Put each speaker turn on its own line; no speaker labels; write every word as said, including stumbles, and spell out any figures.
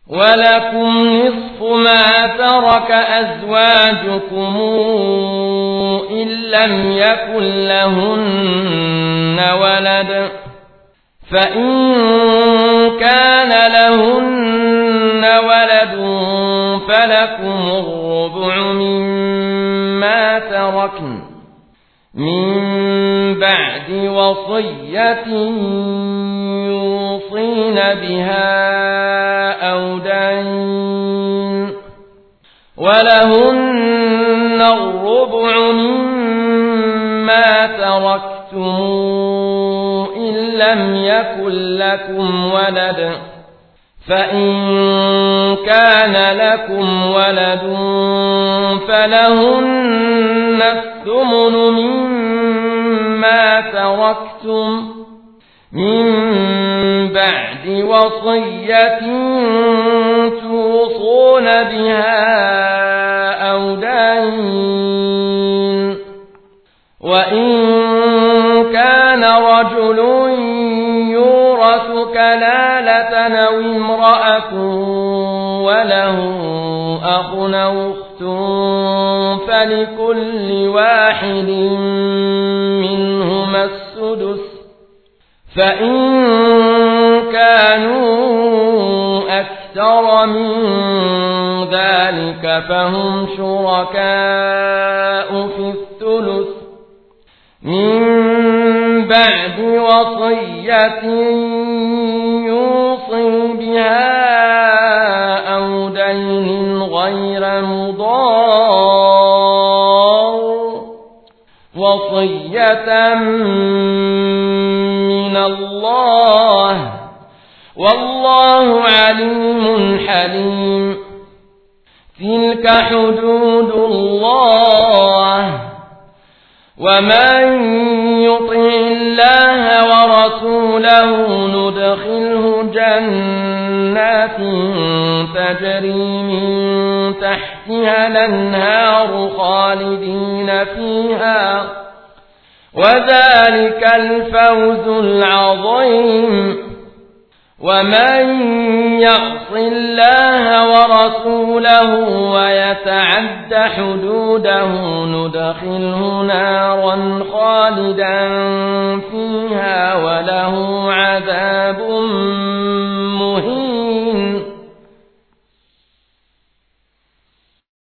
ولكم نصف ما ترك أزواجكم إن لم يكن لهن ولد فإن كان لهن ولد فلكم الربع مما تركن من بعد وصية يوصين بها أو دين ولهن الربع مما تركتم إن لم يكن لكم ولد فإن كان لكم ولد فلهن الثمن مما تركتم من بعد وصية توصون بها أو دين وإن كان رجل يورث كلالة أو امرأة وله أخ أو أخت فلكل واحد منهما السدس فإن كانوا أكثر من ذلك فهم شركاء في الثلث من بعد وصية يوصي بها أو دين غير مضار وصية من الله والله عليم حليم تلك حدود الله ومن يطع الله ورسوله ندخله جنات تجري من تحتها الأنهار خالدين فيها وذلك الفوز العظيم ومن يعص الله ورسوله ويتعد حدوده ندخله نارا خالدا فيها وله عذاب